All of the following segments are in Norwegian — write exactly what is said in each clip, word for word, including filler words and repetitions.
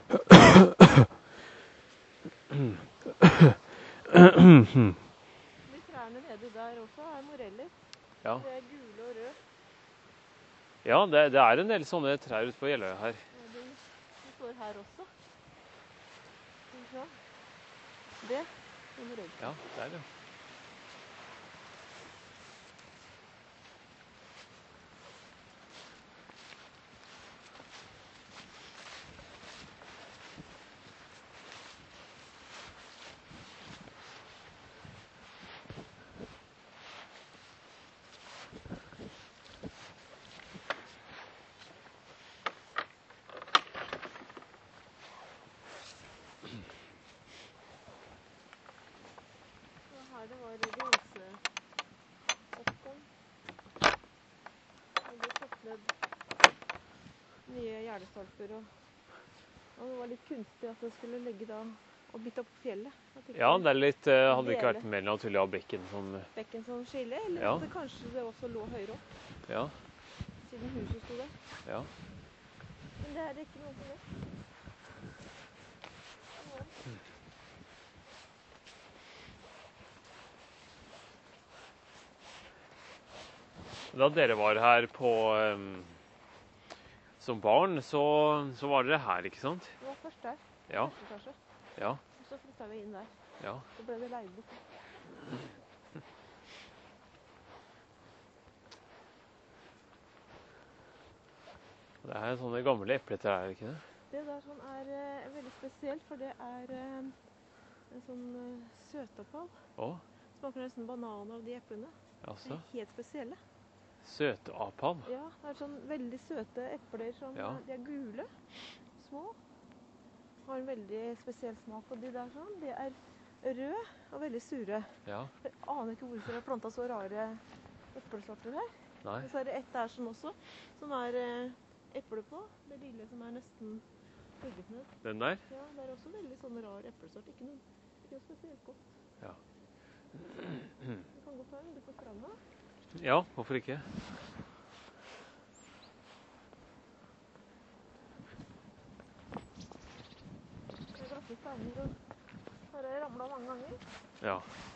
trærne nede der også er moreller. Ja. Det er gule og røde. Ja, det, det er en del sånne trær ute på Jeløya her. Ja, de, de står her også. Det er moreller. Ja, det er det. Her det var grenseoppgang. Og det satt ned nye gjerdestolper, og, og det var litt kunstig at det skulle legge da og bytte opp fjellet. Ja, det er litt, uh, hadde det ikke vært mer naturlig å ha bekken som... Bekken som skille, eller ja. at det kanskje det også lå høyere opp. Ja. Siden huset stod der. Ja. Men det er ikke noe for det. Da dere var her på, um, som barn, så, så var dere her, ikke sant? Det var først der, ja. første etasje. Ja. Og så flyttet vi inn der. Ja. Så ble det leid bort. Det er sånne gamle epletrær, ikke det? Det der sånn er uh, veldig spesielt, for det er uh, en sånn uh, søtapal. Åh? Smaker nesten bananer av de eplene. Jaså? De er helt spesielle. Søtapal? Ja, det er sånn veldig søte epler som ja. De er gule, små. Har en veldig spesiell smak, og de der sånn, de er røde og veldig sure. Ja. Jeg aner ikke hvorfor jeg har plantet så rare eplesorter her. Nei. Og så er det et der sånn også, som er eh, eple på. Det lille som er nesten hugget ned. Den der? Ja, det er også veldig sånn rar eplesort. Ikke noe, ikke noe spesielt godt. Ja. Du kan godt ta en, du får stranda. Ja, hvorfor ikke? Det er glatte steiner, og her har jeg ramlet mange ganger. Ja.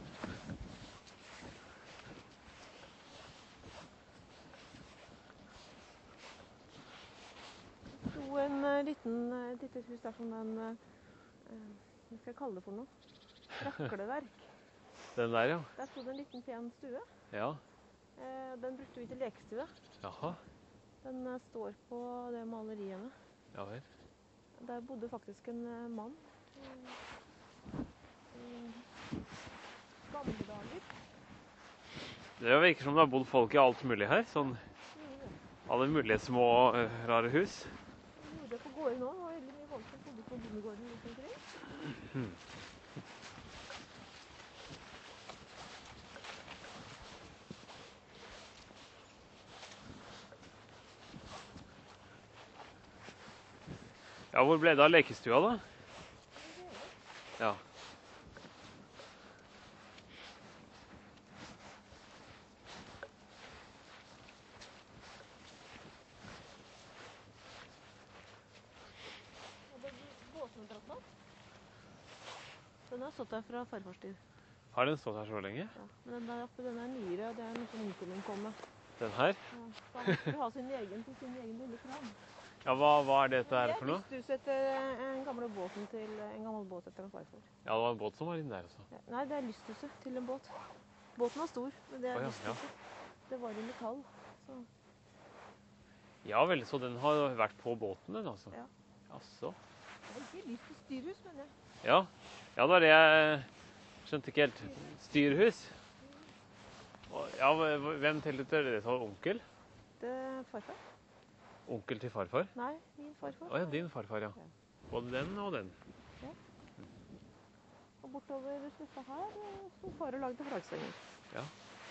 Det sto en uh, liten, uh, liten hus der som den, uh, hva skal jeg kalle det for noe? Rakleverk. Den der, ja. Der stod det en liten pen stue. Ja. Uh, den brukte vi til lekestue. Jaha. Den uh, står på det maleriene. Ja vel. Der bodde faktisk en uh, mann. I, i gamle dager. Det virker som det har bodd folk i alt mulig her. Sånn alle mulige små uh, rare hus. Vi gjorde det på gården nå. Det var veldig mye folk som bodde på bondegården rundt omkring. Hmm. Ja, hvor ble det av lekestua da? Ja. Den har stått der fra farfars tid. Har den stått her så lenge? Ja, men den der oppe, den er nyere, det er noe som onkelen kom med. Den her? Ja, så han skulle ha sin egen til sin egen lille kran. Ja, hva, hva er dette her for noe? Det er lysthuset etter en gammel båten til en gammel båt etter en farfar. Ja, det var en båt som var inne der også. Ja, nei, det er lysthuset til en båt. Båten var stor, men det er oh, ja, lysthuset. Ja. Det var i metall. Så. Ja vel, så den har vært på båten den altså? Ja. Jaså? Det er ikke lyst til styrhus, mener jeg. Ja, ja det var det jeg skjønte ikke helt. Styrhus? Ja, hvem telte det så? Onkel? Det er farfar. Onkel til farfar? Nei, min farfar. Å ja, din farfar, ja. Både den og den. Ja. Og bortover slutta her stod far og lagde flaggstenger. Ja.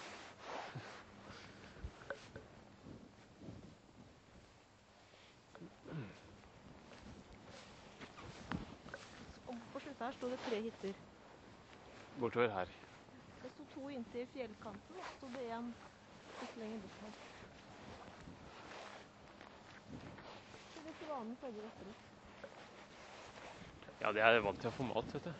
Og på slutta her stod det tre hytter. Bortover her. Det stod to inntil fjellkanten, og så stod det en litt lenger bort her. Så det ikke vanen flagger etter oss. Ja, de er vant til å få mat, vet du.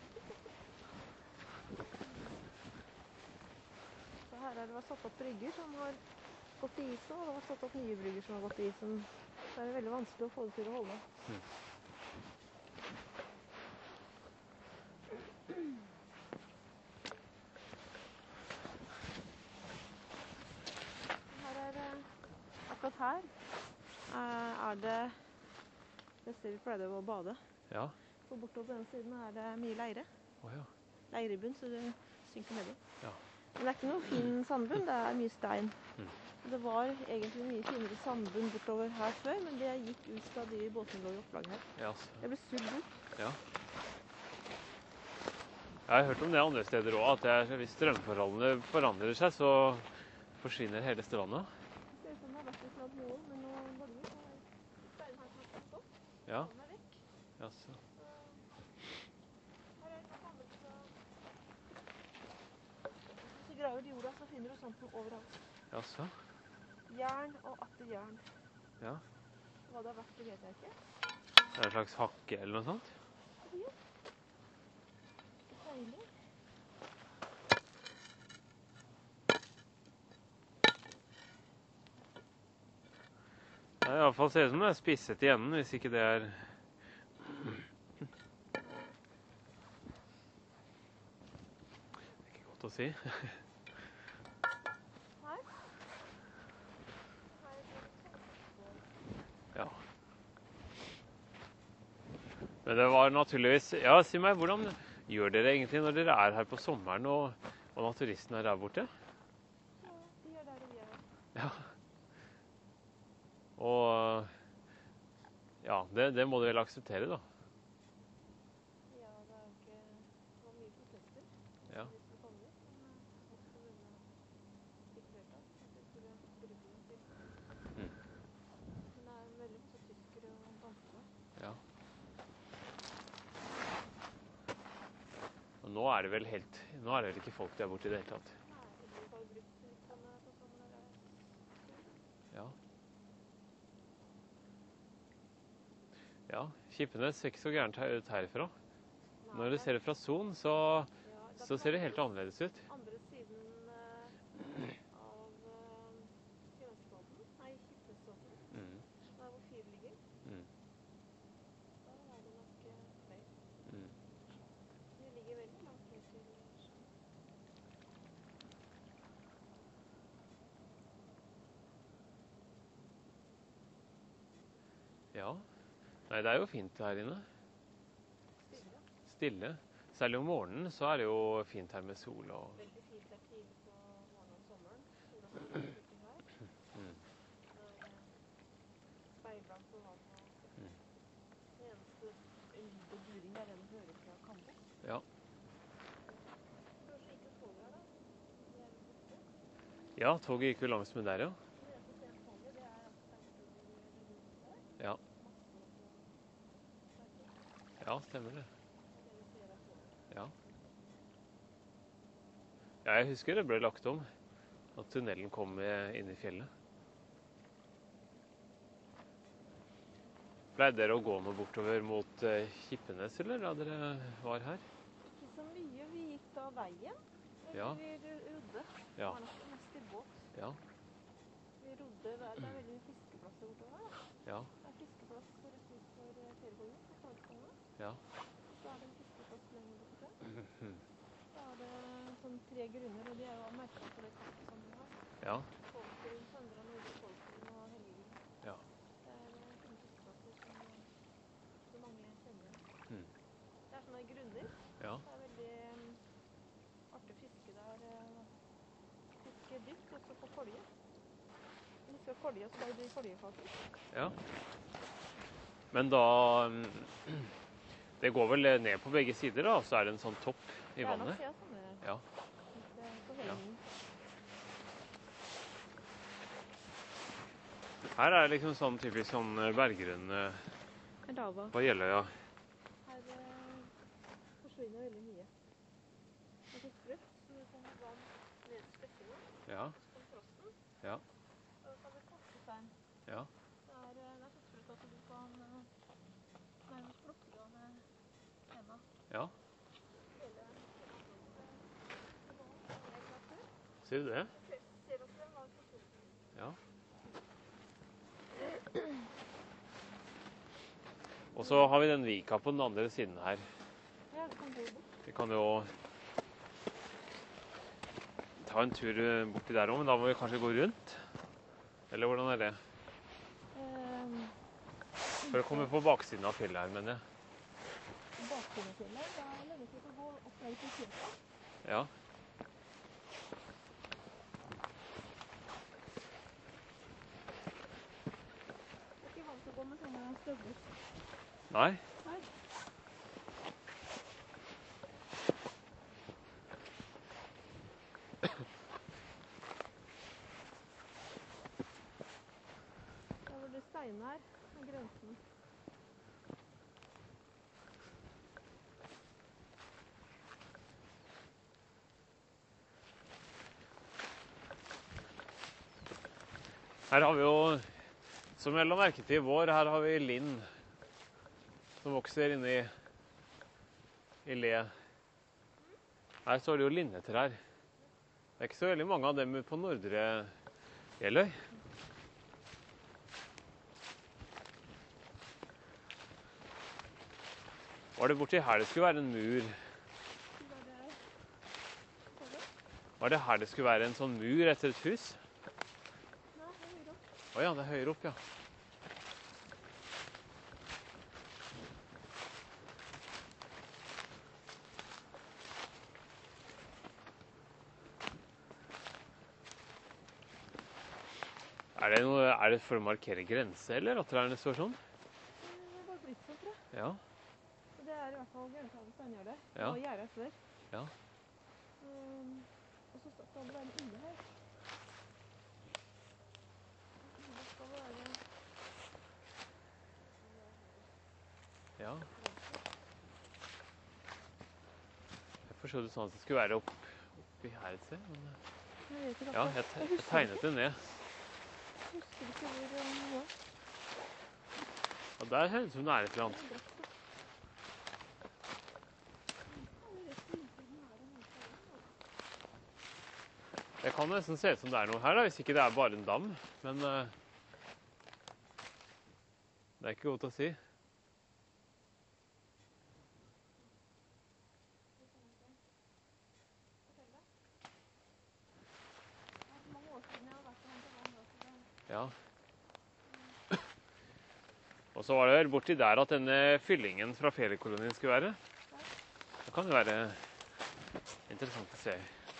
Så her er det vært satt opp brygger som har gått i isen, og det har vært satt opp nye brygger som har gått i isen. Så er det veldig vanskelig å få det til å holde. Mm. Her er det, akkurat her eh, er det det stedet vi pleide å bade. Ja. Og bortover på denne siden er det mye leire. Å ja. Leirebunn, så det synker nedi. Ja. Men det er ikke noe fin sandbunn, det er mye stein. Mm. Det var egentlig mye finere sandbunn bortover her før, men det gikk ut da de båtene lå i opplag her. Ja, så. Det ble sugd ut. Ja. Jeg har hørt om det andre steder også, at det er, hvis strømforholdene forandrer seg, så forsvinner hele strandet. Det ser ut som det har vært et eller annet noe, men nå bølger. Det er stein her som har kommet opp. Ja. Den er vekk. Ja, så. Så her er det gammelt fra... Hvis du graver i jorda, så finner du sånt som overalt. Ja, så. Jern og atter jern. Ja. Hva det har vært, det vet jeg ikke. Det er en slags hakke eller noe sånt. Ja. Deilig. Det er i hvert fall ser ut som det er spisset i enden, hvis ikke det er... Det er ikke godt å si. Her. Her er det sånn. Ja. Men det var naturligvis... Ja, si meg, hvordan gjør dere egentlig når dere er her på sommeren og, og naturisten er der borte? Ja, de er der og vi er. Ja. Og... Ja, det, det må du vel akseptere da. Ja, det er jo ikke... Det var mye protester. Ja. De skulle komme dit, men også kommunene fikk flertall. At de skulle bruke dem til. Mm. Men det er veldig masse tyskere og danskere. Ja. Og nå er det vel helt... Nå er det vel ikke folk der borte i det hele tatt. Nei, de har jo brukt litt sånn på sommeren. Ja. Ja, Kippenes ser ikke så gærent her- ut herfra. Når du ser det fra Son, så, Ja, det er så på ser det den helt annerledes ut. andre siden eh, av uh, Finansbåten, nei, Kipnesbåten, Mm. der hvor fyr ligger. Mm. Da er det nok eh, flere. Mm. De ligger veldig langt ned til sjøen. Ja. Nei, det er jo fint her inne. Stille. Stille. Særlig om morgenen så er det jo fint her med sol og... Veldig fint der tidlig på morgenen om sommeren. Sola står rett uti her. Mm. Det er eh, speilblankt på vannet. Mm. Det eneste lyd og during er den du hører fra Kambo. Ja. Det var så gikk jo toget her da. Det er jo borte. Ja, toget gikk jo langs med der, ja. Det eneste stedet toget, det er altså Steinkjer eller rundt der. Ja. Masse på Steinkjer. Ja, stemmer det. Det er det vi ser av toget. Ja. Ja, jeg husker det ble lagt om. At tunnelen kom eh, inn i fjellet. Pleide dere å gå noe bortover mot eh, Kippenes, eller da dere var her? Ikke så mye. Vi gikk da veien. Eller Ja. vi ro- rodde. Det Ja. var nok mest i båt. Ja. Vi rodde. Det er, det er veldig mye fiskeplasser bortover her. Da. Ja. Det er fiskeplass rett ut for eh, Fjellgården, på Torgstanga. Ja. Så er det en fiskeplass lenger borte. Så er det sånn tre grunner, og de er jo merket på det kartet som vi har. Ja. Kolsgrunn, Søndre, Nordre Kolsgrunn og Helgegrunn. Ja. Det er eh, fine fiskeplasser som, eh, som mange kjenner. Mm. Det er sånne grunner. Ja. Det er veldig um, artig fiske der. Uh, fiske dypt, og så på kolje. Hvis du skal kolje, så lager du koljefaker. Ja. Men da mm, det går vel ned på begge sider, da, og så er det en sånn topp i Det er nok vannet. siden sånne Ja. det er på høyden. Her er det liksom sånn typisk sånn eh, berggrunn eh, Lava. på Jeløya. Her uh, forsvinner veldig mye. Det er så sprøtt, så det kommer vann ned til støttinga. Ja. Og så kommer frosten. Ja. Og da kan det kaste stein. Ja. Det er, uh, det er så sprøtt at du kan uh, nærmest plukke det av med Sier du det? Se- Ser at den var forsvunnet. Ja. Og så har vi den vika på den andre siden her. Ja, det kan gå bort. Vi kan jo ta en tur borti der også, men da må vi kanskje gå rundt. Eller hvordan er det? Um, For å komme på baksiden av fjellet her, mener jeg. Baksiden av fjellet, da er det lenge til å gå opp der til Kjøpa. Ja. Det er ikke vant til å gå med sånne støvler. Nei? Nei. Der hvor det Steinar er grensen. Her har vi jo, som jeg la merke til i vår, her har vi lind som vokser inne i, i le. Her står det jo lindetrær. Det er ikke så veldig mange av dem på Nordre Jeløy. Var det borti her det skulle være en mur? Var det... Hva var det? Var det her det skulle være en sånn mur etter et hus? Nei, det er høyere opp. Å ja, det er høyere opp, ja. Er det, noe, er det for å markere grense, eller at trærne står sånn? Det er bare blitt sånn, tror jeg. Ja. Og det er i hvert fall grensa ved Steingjerde. Ja. Og gjerdet før. Ja. Um, og så skal det være en inne her. Det skal være... Ja. Jeg forstod det sånn at det skulle være opp, oppi her et sted. Men... Jeg vet ikke Ja, akkurat. jeg, te jeg tegnet det ned. Jeg husker ikke hvor det var. Og der høres det ut som det er et eller annet. Det kan nesten se ut som det er noe her, da, hvis ikke det er bare en dam. Men uh, det er ikke godt å si. Ja. Og så var det vel borti der at denne fyllingen fra feriekolonien skulle være. Det kan jo være interessant å se.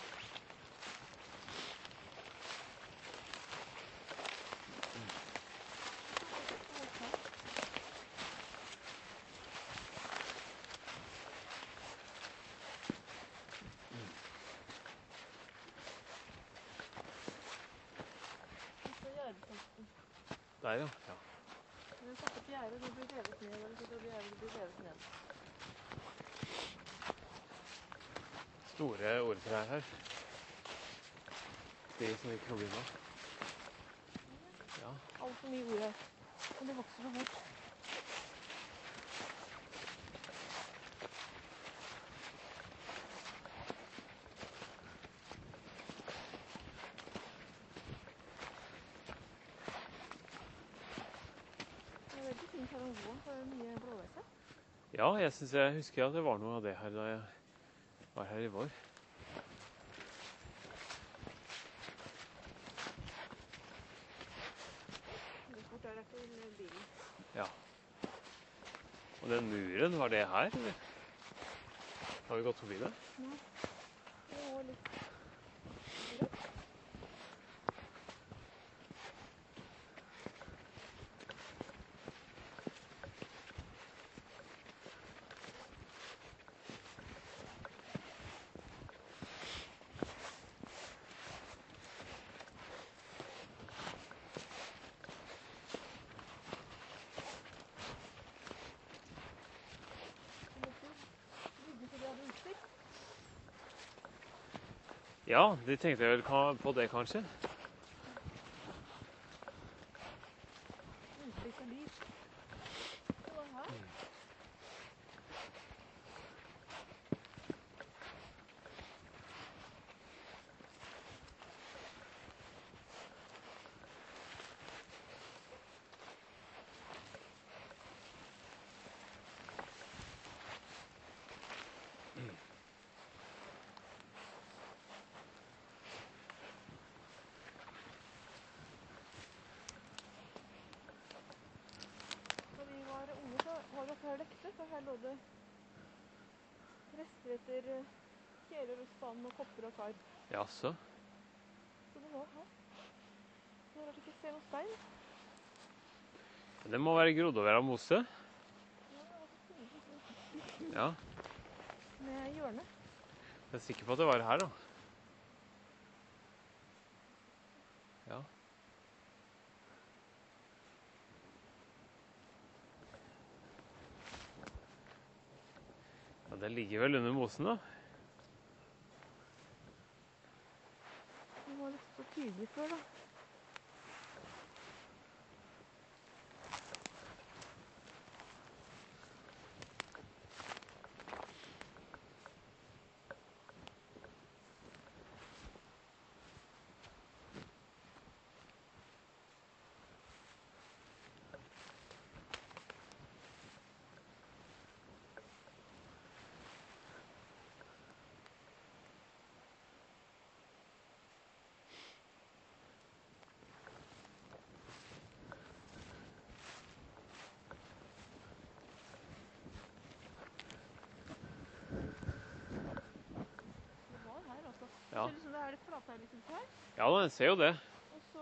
Der, ja. Ja. Men jeg satte opp gjerdet, det blir revet ned, eller så det blir gjerdet, det blir revet ned. Store ordtrær her. De som vi krobber med. Ja. Alt for mye ord her. Og det vokser så fort. Det er veldig fint her om våren, for det er mye blåveise. Ja, jeg synes jeg husker at det var noe av det her da jeg var her i vår. Det er fort der etter med bilen. Ja. Og den muren, var det her, eller? Har vi gått forbi det? Nei. Det var litt rødt. Ja, de tenkte vel på det, kanskje. Utsikt og lys. Det var her. at her lekte, for her lå det rester etter eh, kjeler og spann og kopper og kar. Jaså? Så det var her. Det er rart ikke ser noen stein. Det må være grodd over av mose. Ja, det var så tydelig Ja, med hjørnet. jeg er sikker på at det var her da. Ja. Ja, det ligger vel under mosen da. Det var litt så tydelig før da. Ja. Det ser ut som det er litt flatheilig ut her. Ja, den ser jo det. Og så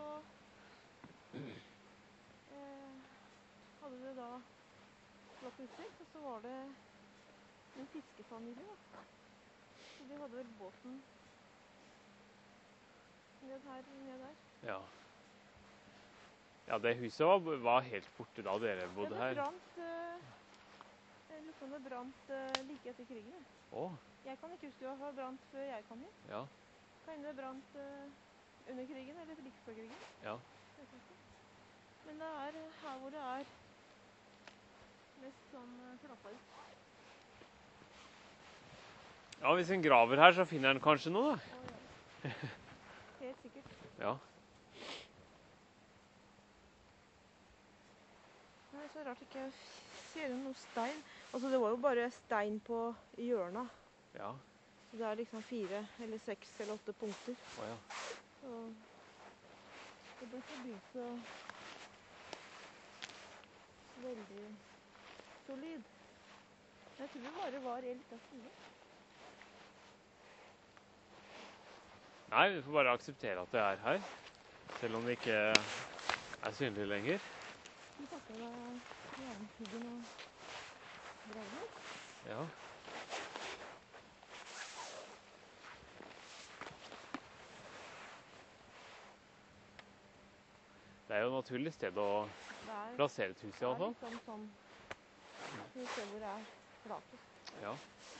eh, hadde det da flatt utsikt, og så var det en fiskefamilie da. Så de hadde vel båten ned her, ned der. Ja. Ja, det huset var, var helt borte da dere bodde Ja, det her. brant, eh, liksom det brant eh, like etter krigen. Åh, Jeg kan ikke huske å ha brant før jeg kom hit. ja, Kan det brant uh, under krigen, eller like før krigen? ja. Vet jeg ikke. Men det er her hvor det er mest sånn uh, flatheilig. Ja, hvis en graver her, så finner en kanskje noe da. Å, ja. Helt sikkert. Ja. Det er så rart ikke jeg ser noe stein. Altså, det var jo bare stein på hjørna. Ja. Så det er liksom fire eller seks eller åtte punkter. Å ja. Så det ble ikke bygd så veldig solid. Jeg tror det bare var en liten stue. Nei, vi får bare akseptere at det er her. Selv om det ikke er synlig lenger. Du pakker deg jernhuggen og graven. Ja. Det er jo et naturlig sted å Det er, plassere et hus i det alle er fall. liksom sånn, vi ser hvor det er flatest. Ja.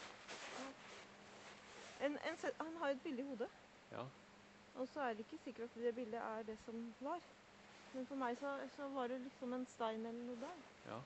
En, en, se- han har et bilde i hodet, Ja. og så er det ikke sikkert at det bildet er det som var. Men for meg så, så var det liksom en stein eller noe der. Ja.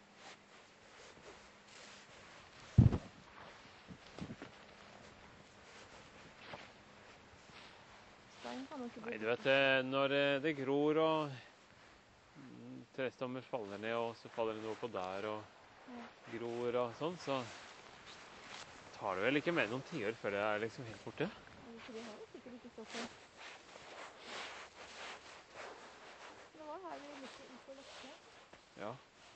Stein kan jo ikke bli Nei, du vet, eh, når eh, det gror og mm, trestammer faller ned, og så faller det noe på der og Ja. gror og sånn, så tar det vel ikke mer enn noen tiår før det er liksom helt borte. For de har jo sikkert ikke stått sånn. Det var her vi likte ut og løfte. Ja.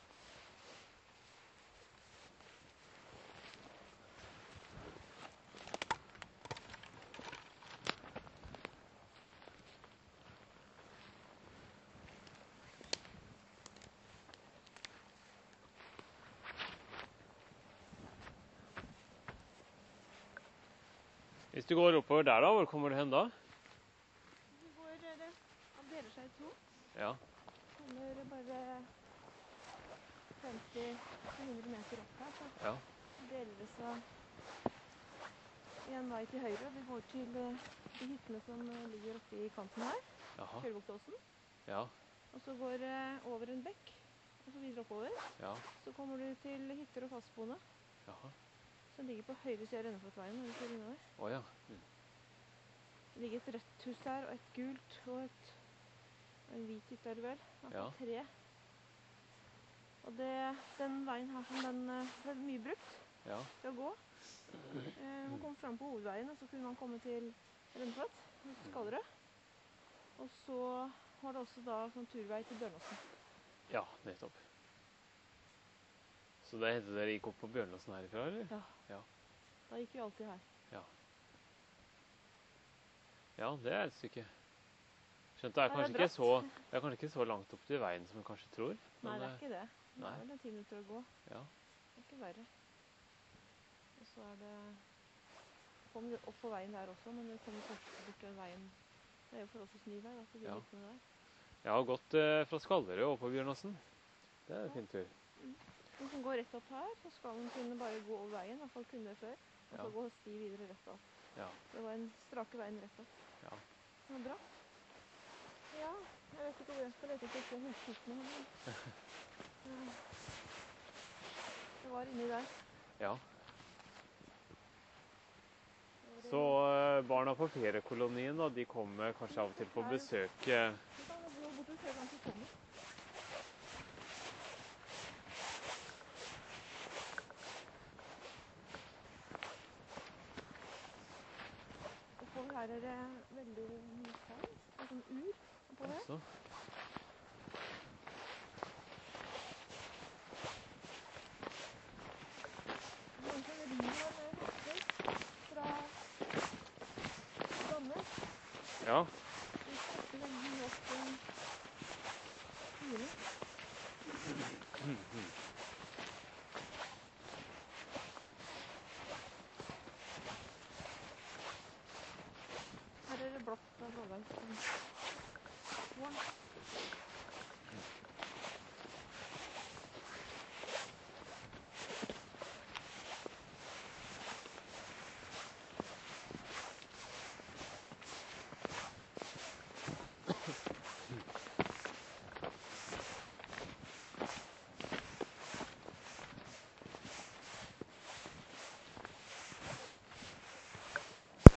Hvis du går oppover der da, hvor kommer du hen da? Vi går, det, han deler seg i to. Ja. Kommer bare femti til hundre meter opp her, så Ja. deler det seg en vei til høyre. Vi går til eh, de hyttene som eh, ligger oppe i kanten her, Jaha. Kjørvoktåsen. Ja. Og så går det over en bekk, og så videre oppover. Ja. Så kommer du til hytter og fastboende, Jaha. som ligger på høyre siden av Rønnefossveien når du kjører innover. Å ja. Mm. Det ligger et rødt hus der, og et gult, og et, en hvit hytte er det vel. Altså Ja. tre. Og det, den veien her som den eh, ble mye brukt Ja. til å gå. Eh, man kom frem på hovedveien, og så kunne man komme til Rønnefoss, Skallerød. Og så var det også da sånn turvei til Bjørnåsen. Ja, nettopp. Så det hendte dere gikk opp på Bjørnåsen herifra, eller? Ja. Ja. Da gikk vi alltid her. Ja. Ja, det er et stykke. Skjønt, det er Ja, kanskje det er ikke så, det er kanskje ikke så langt opp til veien som man kanskje tror. Nei, men, det er ikke det. Det nei. er vel en ti minutter å gå. Ja. Det er ikke verre. Og så er det... Kommer opp på veien der også, men det kommer først bort til veien. Det er jo forholdsvis ny vei, da, så det Ja. er litt med der. Jeg har gått eh, fra Skallerød opp på Bjørnåsen. Det er en fin tur. Den som går rett opp her, så skal den kunne bare gå over veien, i hvert fall kunne det før. Og så Ja. gå sti videre rett opp. Ja. Det var en strake veien rett opp. Ja. Det var bra. Ja, jeg vet ikke hvor jeg skal lete etter på hundskortene, men... Ja. Det var inni der. Ja. Så eh, barna på feriekolonien, da, de kommer kanskje av og til på besøk. eh, Du kan gå bort og se hvem som kommer. Oppover her er det veldig mye stein. Det er sånn ur oppover. Også. Det er egentlig en ri med hester fra gammelt. Ja. De strekker veldig mye opp til fire. Her er det blått av blåveis.